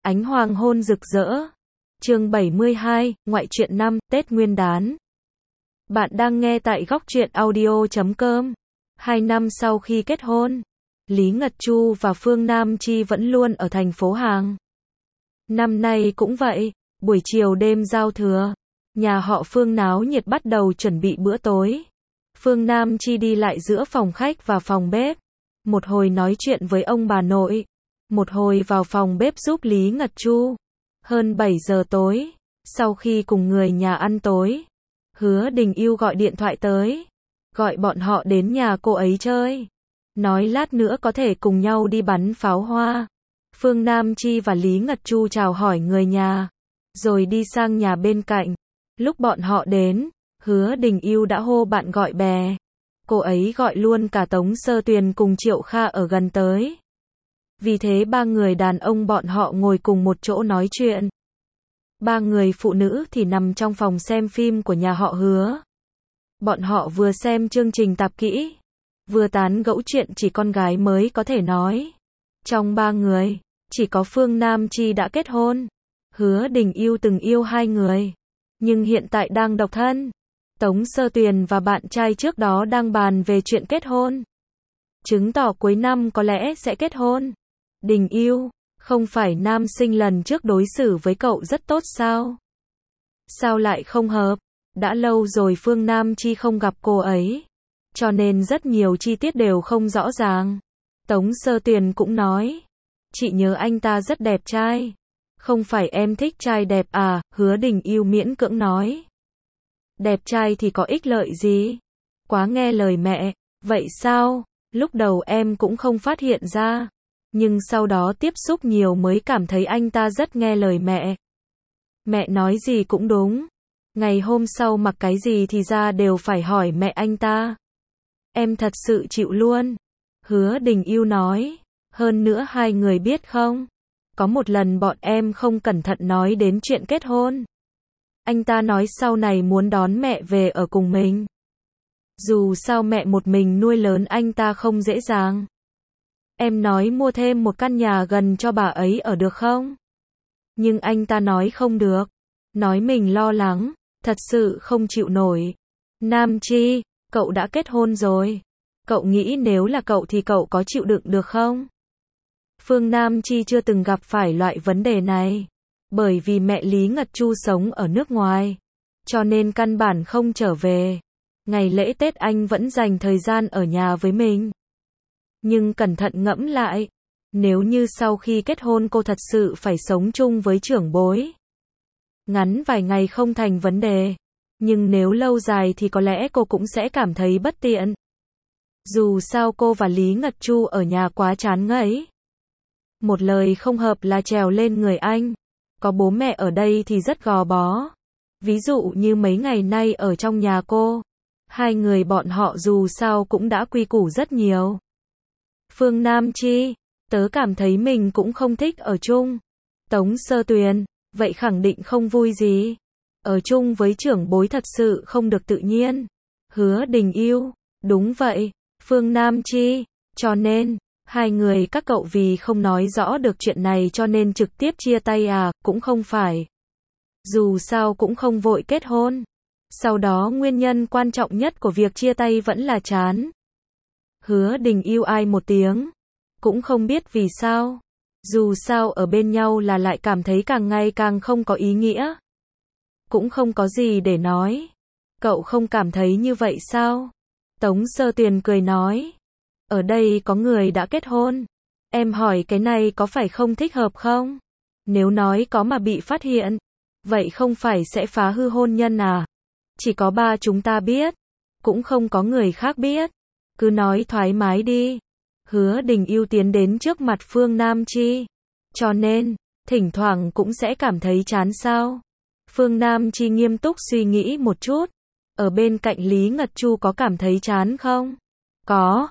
Ánh hoàng hôn rực rỡ. Chương 72, ngoại truyện năm, Tết Nguyên đán. Bạn đang nghe tại góc truyện audio.com. 2 năm sau khi kết hôn, Lý Ngật Chu và Phương Nam Chi vẫn luôn ở thành phố Hàng. Năm nay cũng vậy, buổi chiều đêm giao thừa, nhà họ Phương náo nhiệt bắt đầu chuẩn bị bữa tối. Phương Nam Chi đi lại giữa phòng khách và phòng bếp, một hồi nói chuyện với ông bà nội, một hồi vào phòng bếp giúp Lý Ngật Chu. Hơn 7 giờ tối, sau khi cùng người nhà ăn tối, Hứa Đình Yêu gọi điện thoại tới, gọi bọn họ đến nhà cô ấy chơi, nói lát nữa có thể cùng nhau đi bắn pháo hoa. Phương Nam Chi và Lý Ngật Chu chào hỏi người nhà, rồi đi sang nhà bên cạnh. Lúc bọn họ đến, Hứa Đình Yêu đã hô bạn gọi bè. Cô ấy gọi luôn cả Tống Sơ Tuyền cùng Triệu Kha ở gần tới. Vì thế ba người đàn ông bọn họ ngồi cùng một chỗ nói chuyện. Ba người phụ nữ thì nằm trong phòng xem phim của nhà họ Hứa. Bọn họ vừa xem chương trình tạp kỹ, vừa tán gẫu chuyện chỉ con gái mới có thể nói. Trong ba người, chỉ có Phương Nam Chi đã kết hôn. Hứa Đình Yêu từng yêu 2 người, nhưng hiện tại đang độc thân. Tống Sơ Tuyền và bạn trai trước đó đang bàn về chuyện kết hôn, chứng tỏ cuối năm có lẽ sẽ kết hôn. Đình Yêu, không phải nam sinh lần trước đối xử với cậu rất tốt sao? Sao lại không hợp? Đã lâu rồi Phương Nam Chi không gặp cô ấy, cho nên rất nhiều chi tiết đều không rõ ràng. Tống Sơ Tuyền cũng nói, chị nhớ anh ta rất đẹp trai. Không phải em thích trai đẹp à? Hứa Đình Yêu miễn cưỡng nói. Đẹp trai thì có ích lợi gì? Quá nghe lời mẹ. Vậy sao? Lúc đầu em cũng không phát hiện ra, nhưng sau đó tiếp xúc nhiều mới cảm thấy anh ta rất nghe lời mẹ. Mẹ nói gì cũng đúng. Ngày hôm sau mặc cái gì thì ra đều phải hỏi mẹ anh ta. Em thật sự chịu luôn. Hứa Đình Yêu nói. Hơn nữa 2 người biết không? Có một lần bọn em không cẩn thận nói đến chuyện kết hôn. Anh ta nói sau này muốn đón mẹ về ở cùng mình. Dù sao mẹ một mình nuôi lớn anh ta không dễ dàng. Em nói mua thêm một căn nhà gần cho bà ấy ở được không? Nhưng anh ta nói không được. Nói mình lo lắng, thật sự không chịu nổi. Nam Chi, cậu đã kết hôn rồi. Cậu nghĩ nếu là cậu thì cậu có chịu đựng được không? Phương Nam Chi chưa từng gặp phải loại vấn đề này. Bởi vì mẹ Lý Ngật Chu sống ở nước ngoài, cho nên căn bản không trở về. Ngày lễ Tết anh vẫn dành thời gian ở nhà với mình. Nhưng cẩn thận ngẫm lại, nếu như sau khi kết hôn cô thật sự phải sống chung với trưởng bối, ngắn vài ngày không thành vấn đề, nhưng nếu lâu dài thì có lẽ cô cũng sẽ cảm thấy bất tiện. Dù sao cô và Lý Ngật Chu ở nhà quá chán ngấy. Một lời không hợp là trèo lên người anh. Có bố mẹ ở đây thì rất gò bó. Ví dụ như mấy ngày nay ở trong nhà cô, 2 người bọn họ dù sao cũng đã quy củ rất nhiều. Phương Nam Chi, tớ cảm thấy mình cũng không thích ở chung. Tống Sơ Tuyền, vậy khẳng định không vui gì. Ở chung với trưởng bối thật sự không được tự nhiên. Hứa Đình Yêu, đúng vậy. Phương Nam Chi, cho nên 2 người các cậu vì không nói rõ được chuyện này cho nên trực tiếp chia tay à? Cũng không phải. Dù sao cũng không vội kết hôn. Sau đó nguyên nhân quan trọng nhất của việc chia tay vẫn là chán. Hứa Đình Yêu ai một tiếng. Cũng không biết vì sao. Dù sao ở bên nhau là lại cảm thấy càng ngày càng không có ý nghĩa. Cũng không có gì để nói. Cậu không cảm thấy như vậy sao? Tống Sơ Tuyền cười nói. Ở đây có người đã kết hôn. Em hỏi cái này có phải không thích hợp không? Nếu nói có mà bị phát hiện, vậy không phải sẽ phá hư hôn nhân à? Chỉ có 3 chúng ta biết. Cũng không có người khác biết. Cứ nói thoải mái đi. Hứa Đình Yêu tiến đến trước mặt Phương Nam Chi. Cho nên, thỉnh thoảng cũng sẽ cảm thấy chán sao? Phương Nam Chi nghiêm túc suy nghĩ một chút. Ở bên cạnh Lý Ngật Chu có cảm thấy chán không? Có.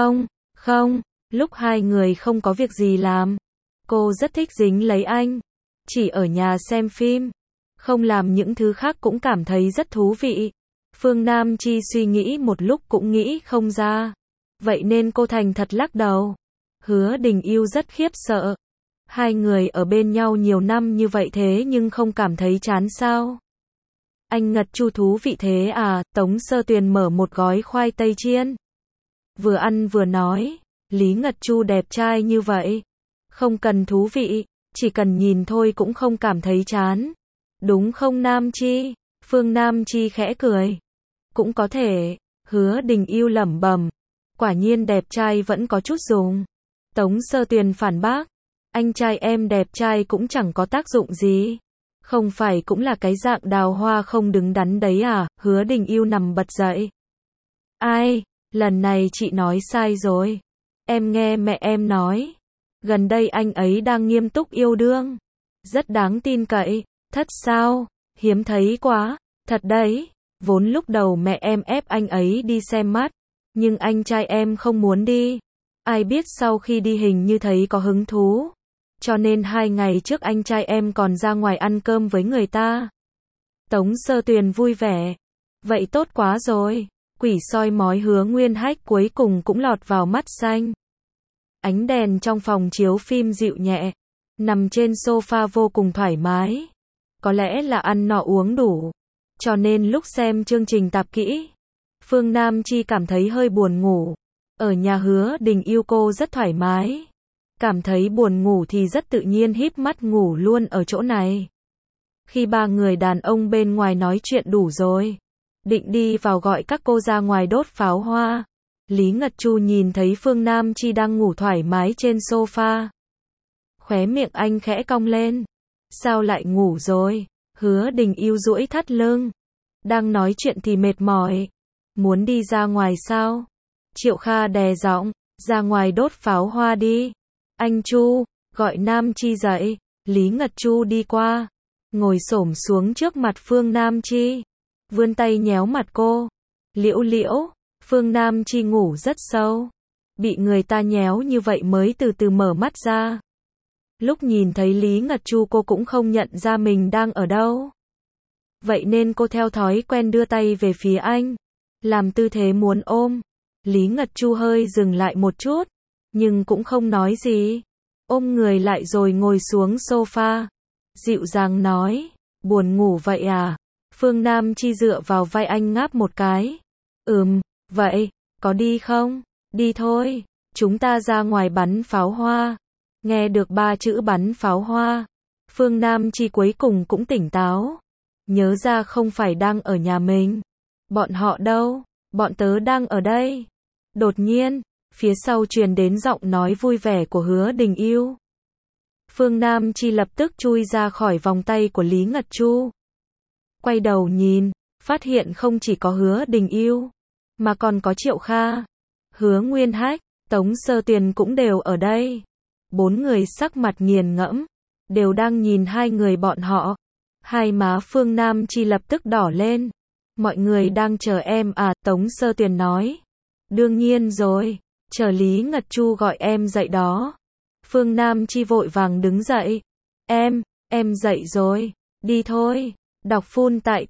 Không, lúc 2 người không có việc gì làm, cô rất thích dính lấy anh. Chỉ ở nhà xem phim, không làm những thứ khác cũng cảm thấy rất thú vị. Phương Nam Chi suy nghĩ một lúc cũng nghĩ không ra. Vậy nên cô thành thật lắc đầu. Hứa Đình Yêu rất khiếp sợ. Hai người ở bên nhau nhiều năm như vậy thế nhưng không cảm thấy chán sao? Anh Ngật Chu thú vị thế à? Tống Sơ Tuyền mở một gói khoai tây chiên. Vừa ăn vừa nói, Lý Ngật Chu đẹp trai như vậy. Không cần thú vị, chỉ cần nhìn thôi cũng không cảm thấy chán. Đúng không Nam Chi? Phương Nam Chi khẽ cười. Cũng có thể, Hứa Đình Yêu lẩm bẩm. Quả nhiên đẹp trai vẫn có chút dùng. Tống Sơ Tuyền phản bác. Anh trai em đẹp trai cũng chẳng có tác dụng gì. Không phải cũng là cái dạng đào hoa không đứng đắn đấy à? Hứa Đình Yêu nằm bật dậy. Ai? Lần này chị nói sai rồi. Em nghe mẹ em nói. Gần đây anh ấy đang nghiêm túc yêu đương. Rất đáng tin cậy. Thật sao? Hiếm thấy quá. Thật đấy. Vốn lúc đầu mẹ em ép anh ấy đi xem mắt. Nhưng anh trai em không muốn đi. Ai biết sau khi đi hình như thấy có hứng thú. Cho nên 2 ngày trước anh trai em còn ra ngoài ăn cơm với người ta. Tống Sơ Tuyền vui vẻ. Vậy tốt quá rồi. Quỷ soi mói Hứa Nguyên Hách cuối cùng cũng lọt vào mắt xanh. Ánh đèn trong phòng chiếu phim dịu nhẹ. Nằm trên sofa vô cùng thoải mái. Có lẽ là ăn no uống đủ. Cho nên lúc xem chương trình tạp kỹ, Phương Nam Chi cảm thấy hơi buồn ngủ. Ở nhà Hứa Đình Yêu cô rất thoải mái. Cảm thấy buồn ngủ thì rất tự nhiên híp mắt ngủ luôn ở chỗ này. Khi 3 người đàn ông bên ngoài nói chuyện đủ rồi, định đi vào gọi các cô ra ngoài đốt pháo hoa. Lý Ngật Chu nhìn thấy Phương Nam Chi đang ngủ thoải mái trên sofa. Khóe miệng anh khẽ cong lên. Sao lại ngủ rồi? Hứa Đình Yêu duỗi thắt lưng. Đang nói chuyện thì mệt mỏi. Muốn đi ra ngoài sao? Triệu Kha đè giọng. Ra ngoài đốt pháo hoa đi. Anh Chu, gọi Nam Chi dậy. Lý Ngật Chu đi qua. Ngồi xổm xuống trước mặt Phương Nam Chi. Vươn tay nhéo mặt cô. Liễu Liễu. Phương Nam Chi ngủ rất sâu. Bị người ta nhéo như vậy mới từ từ mở mắt ra. Lúc nhìn thấy Lý Ngật Chu cô cũng không nhận ra mình đang ở đâu. Vậy nên cô theo thói quen đưa tay về phía anh. Làm tư thế muốn ôm. Lý Ngật Chu hơi dừng lại một chút. Nhưng cũng không nói gì. Ôm người lại rồi ngồi xuống sofa. Dịu dàng nói. Buồn ngủ vậy à? Phương Nam Chi dựa vào vai anh ngáp một cái. Vậy, có đi không? Đi thôi. Chúng ta ra ngoài bắn pháo hoa. Nghe được 3 chữ bắn pháo hoa. Phương Nam Chi cuối cùng cũng tỉnh táo. Nhớ ra không phải đang ở nhà mình. Bọn họ đâu? Bọn tớ đang ở đây. Đột nhiên, phía sau truyền đến giọng nói vui vẻ của Hứa Đình Yêu. Phương Nam Chi lập tức chui ra khỏi vòng tay của Lý Ngật Chu. Quay đầu nhìn, phát hiện không chỉ có Hứa Đình Yêu, mà còn có Triệu Kha, Hứa Nguyên Hách, Tống Sơ Tuyền cũng đều ở đây. 4 người sắc mặt nghiền ngẫm, đều đang nhìn hai người bọn họ. Hai má Phương Nam Chi lập tức đỏ lên. Mọi người đang chờ em à? Tống Sơ Tuyền nói. Đương nhiên rồi, chờ Lý Ngật Chu gọi em dậy đó. Phương Nam Chi vội vàng đứng dậy. Em dậy rồi, đi thôi. Đọc full tại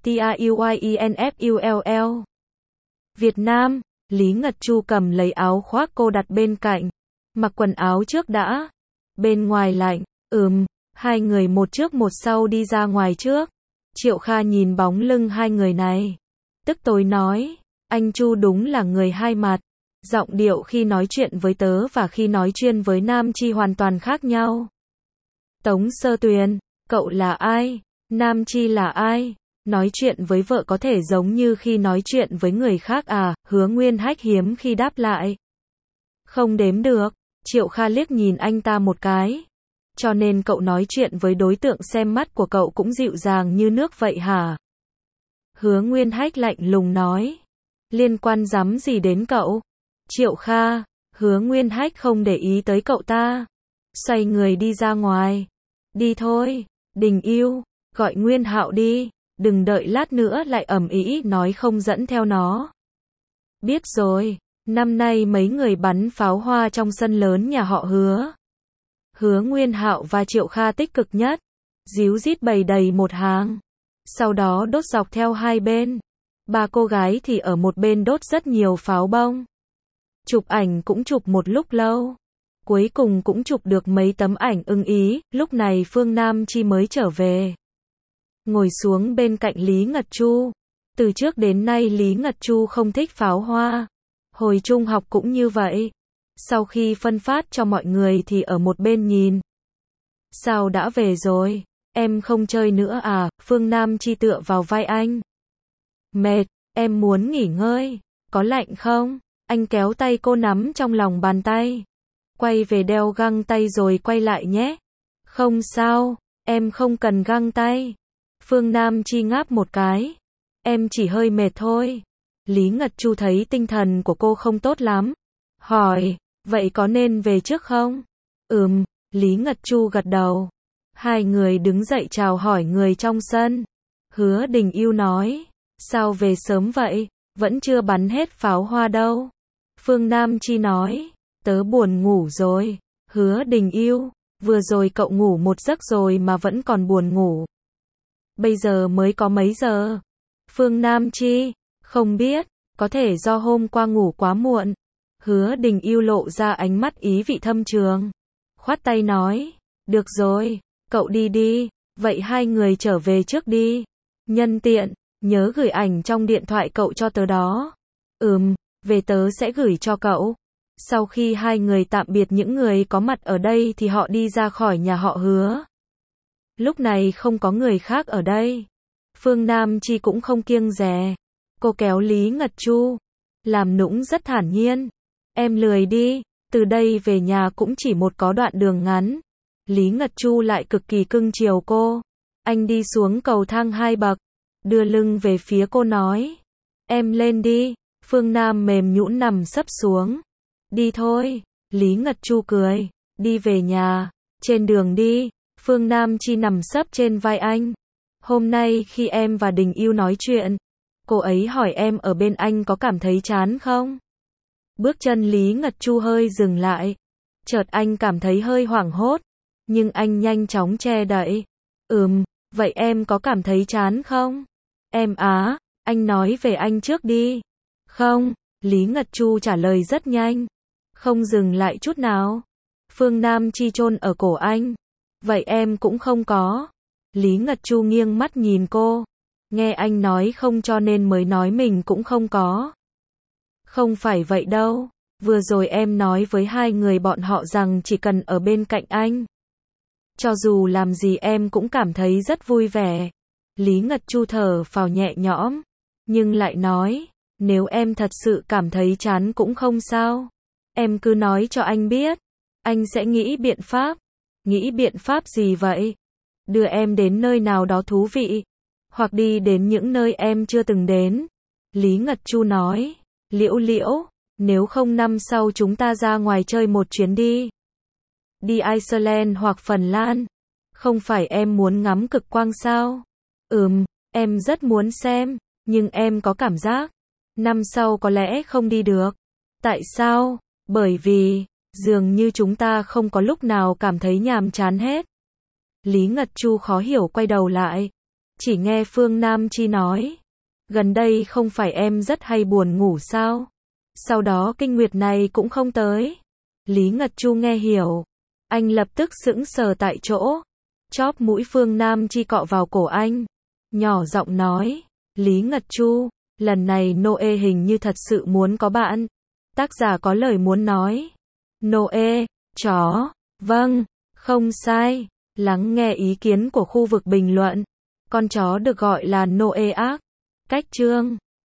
TAUYENFULL. Việt Nam, Lý Ngật Chu cầm lấy áo khoác cô đặt bên cạnh. Mặc quần áo trước đã. Bên ngoài lạnh, hai người một trước một sau đi ra ngoài trước. Triệu Kha nhìn bóng lưng hai người này. Tức tối nói, anh Chu đúng là người hai mặt. Giọng điệu khi nói chuyện với tớ và khi nói chuyện với Nam Chi hoàn toàn khác nhau. Tống Sơ Tuyền, cậu là ai? Nam Chi là ai? Nói chuyện với vợ có thể giống như khi nói chuyện với người khác à? Hứa Nguyên Hách hiếm khi đáp lại. Không đếm được. Triệu Kha liếc nhìn anh ta một cái. Cho nên cậu nói chuyện với đối tượng xem mắt của cậu cũng dịu dàng như nước vậy hả? Hứa Nguyên Hách lạnh lùng nói. Liên quan dám gì đến cậu? Triệu Kha, Hứa Nguyên Hách không để ý tới cậu ta. Xoay người đi ra ngoài. Đi thôi, Đình Yêu, gọi Nguyên Hạo đi. Đừng đợi lát nữa lại ầm ĩ nói không dẫn theo nó. Biết rồi, năm nay mấy người bắn pháo hoa trong sân lớn nhà họ Hứa. Hứa Nguyên Hạo và Triệu Kha tích cực nhất. Díu dít bày đầy một hàng. Sau đó đốt dọc theo hai bên. 3 cô gái thì ở một bên đốt rất nhiều pháo bông. Chụp ảnh cũng chụp một lúc lâu. cuối cùng cũng chụp được mấy tấm ảnh ưng ý, lúc này Phương Nam Chi mới trở về. Ngồi xuống bên cạnh Lý Ngật Chu. Từ trước đến nay Lý Ngật Chu không thích pháo hoa. Hồi trung học cũng như vậy. Sau khi phân phát cho mọi người thì ở một bên nhìn. Sao đã về rồi? Em không chơi nữa à? Phương Nam Chi tựa vào vai anh. Mệt, em muốn nghỉ ngơi. Có lạnh không? Anh kéo tay cô nắm trong lòng bàn tay. Quay về đeo găng tay rồi quay lại nhé. Không sao, em không cần găng tay. Phương Nam Chi ngáp một cái. Em chỉ hơi mệt thôi. Lý Ngật Chu thấy tinh thần của cô không tốt lắm. Hỏi, vậy có nên về trước không? Lý Ngật Chu gật đầu. Hai người đứng dậy chào hỏi người trong sân. Hứa Đình Yêu nói, sao về sớm vậy? Vẫn chưa bắn hết pháo hoa đâu. Phương Nam Chi nói, tớ buồn ngủ rồi. Hứa Đình Yêu, vừa rồi cậu ngủ một giấc rồi mà vẫn còn buồn ngủ. Bây giờ mới có mấy giờ? Phương Nam Chi, không biết, có thể do hôm qua ngủ quá muộn. Hứa Đình Yêu lộ ra ánh mắt ý vị thâm trường. Khoát tay nói, được rồi, cậu đi đi, vậy hai người trở về trước đi. Nhân tiện, nhớ gửi ảnh trong điện thoại cậu cho tớ đó. Về tớ sẽ gửi cho cậu. Sau khi hai người tạm biệt những người có mặt ở đây thì họ đi ra khỏi nhà họ Hứa. Lúc này không có người khác ở đây. Phương Nam Chi cũng không kiêng dè. Cô kéo Lý Ngật Chu. Làm nũng rất thản nhiên. Em lười đi, từ đây về nhà cũng chỉ có đoạn đường ngắn. Lý Ngật Chu lại cực kỳ cưng chiều cô. Anh đi xuống cầu thang 2 bậc. Đưa lưng về phía cô nói. Em lên đi. Phương Nam mềm nhũn nằm sấp xuống. Đi thôi. Lý Ngật Chu cười. Đi về nhà. Trên đường đi. Phương Nam Chi nằm sấp trên vai anh. Hôm nay khi em và Đình Yêu nói chuyện, cô ấy hỏi em ở bên anh có cảm thấy chán không? Bước chân Lý Ngật Chu hơi dừng lại. Chợt anh cảm thấy hơi hoảng hốt. Nhưng anh nhanh chóng che đậy. Vậy em có cảm thấy chán không? Em á, anh nói về anh trước đi. Không, Lý Ngật Chu trả lời rất nhanh. Không dừng lại chút nào. Phương Nam Chi chôn ở cổ anh. Vậy em cũng không có. Lý Ngật Chu nghiêng mắt nhìn cô. Nghe anh nói không cho nên mới nói mình cũng không có. Không phải vậy đâu. Vừa rồi em nói với hai người bọn họ rằng chỉ cần ở bên cạnh anh. Cho dù làm gì em cũng cảm thấy rất vui vẻ. Lý Ngật Chu thở phào nhẹ nhõm. Nhưng lại nói, nếu em thật sự cảm thấy chán cũng không sao. Em cứ nói cho anh biết. Anh sẽ nghĩ biện pháp. Nghĩ biện pháp gì vậy? Đưa em đến nơi nào đó thú vị. Hoặc đi đến những nơi em chưa từng đến. Lý Ngật Chu nói. Liễu Liễu, nếu không năm sau chúng ta ra ngoài chơi một chuyến đi. Đi Iceland hoặc Phần Lan. Không phải em muốn ngắm cực quang sao? Em rất muốn xem. Nhưng em có cảm giác. Năm sau có lẽ không đi được. Tại sao? Bởi vì, dường như chúng ta không có lúc nào cảm thấy nhàm chán hết. Lý Ngật Chu khó hiểu quay đầu lại. Chỉ nghe Phương Nam Chi nói. Gần đây không phải em rất hay buồn ngủ sao? Sau đó kinh nguyệt này cũng không tới. Lý Ngật Chu nghe hiểu. Anh lập tức sững sờ tại chỗ. Chóp mũi Phương Nam Chi cọ vào cổ anh. Nhỏ giọng nói. Lý Ngật Chu, lần này Noe hình như thật sự muốn có bạn. Tác giả có lời muốn nói. Noe, chó. Vâng, không sai. Lắng nghe ý kiến của khu vực bình luận. Con chó được gọi là Noe ác. Cách chương